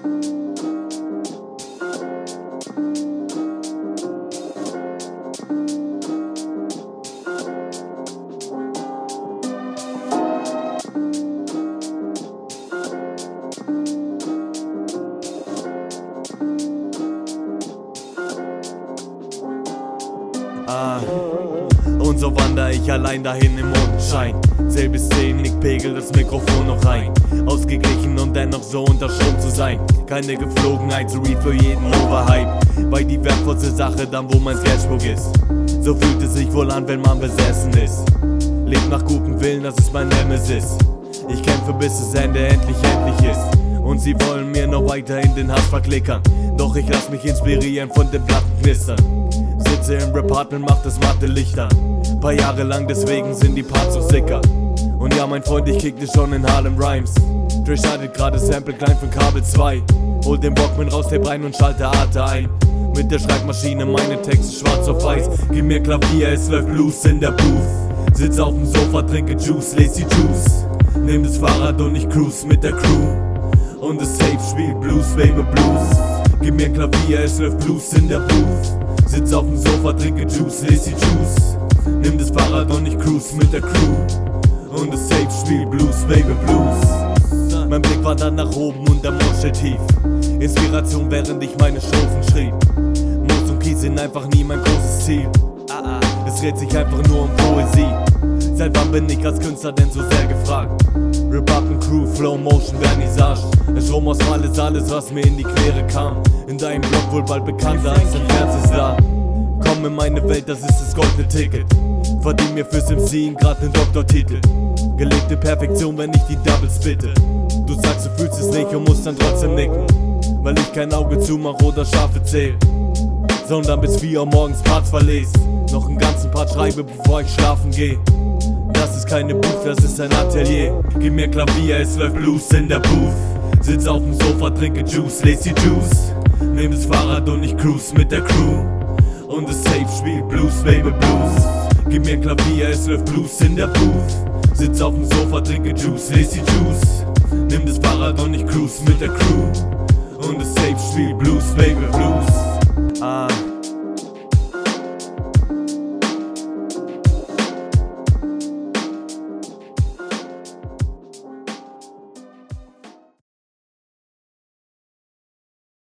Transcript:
Und so wandere ich allein dahin im Mondenschein. Zähl bis 10, ich pegel das Mikrofon noch rein. Ausgeglichen und dennoch so unter Strom zu sein. Keine Geflogenheit, so wie für jeden Overhype. Weil die wertvollste Sache dann, wo mein Sketchbook ist. So fühlt es sich wohl an, wenn man besessen ist. Lebt nach gutem Willen, das ist mein Nemesis. Ich kämpfe bis das Ende endlich ist. Und sie wollen mir noch weiter in den Hass verklickern. Doch ich lass mich inspirieren von den Plattenknistern. Sitze im Repartment, mach das matte Licht an. Paar Jahre lang, deswegen sind die Parts so sicker. Und ja, mein Freund, ich kickte schon in Harlem Rhymes. Dre schneidet gerade Sample klein von Kabel 2. Hol den Walkman raus, Tape rein und schalte Arte ein. Mit der Schreibmaschine meine Texte schwarz auf weiß. Gib mir Klavier, es läuft Blues in der Booth. Sitz auf dem Sofa, trinke Juice, lese die Juice. Nimm das Fahrrad und ich cruise mit der Crew. Und das Tape spielt Blues, Baby Blues. Gib mir Klavier, es läuft Blues in der Booth. Sitz auf dem Sofa, trinke Juice, lese die Juice. Nimm das Fahrrad und ich cruise mit der Crew. Und das Tape spielt Blues, Baby Blues. Mein Blick war dann nach oben und der Mond steht tief. Inspiration, während ich meine Strophen schrieb. Moos und Kies sind einfach nie mein großes Ziel. Es dreht sich einfach nur um Poesie. Seit wann bin ich als Künstler denn so sehr gefragt? Rip-Up Crew, Flow, Motion, Vernissage. Der Strom aus Fall ist alles, was mir in die Quere kam. In deinem Blog wohl bald bekannter als ein Fernsehstar. Komm in meine Welt, das ist das goldene Ticket. Verdien mir fürs MCen grad den Doktortitel. Gelebte Perfektion, wenn ich die Doubles bitte. Du sagst, du fühlst es nicht und musst dann trotzdem nicken. Weil ich kein Auge zumach oder Schafe zähl. Sondern bis 4 Uhr morgens Parts verlese. Noch einen ganzen Part schreibe, bevor ich schlafen geh. Das ist keine Booth, das ist ein Atelier. Gib mir Klavier, es läuft Blues in der Booth. Sitz auf dem Sofa, trinke Juice, lese die Juice. Nimm das Fahrrad und ich cruise mit der Crew. Und das Tape spielt Blues, Baby Blues. Gib mir Klavier, es läuft Blues in der Booth. Sitz auf dem Sofa, trinke Juice, lese die Juice. Nimm das Fahrrad und ich cruise mit der Crew. Und das Tape spielt Blues, Baby Blues.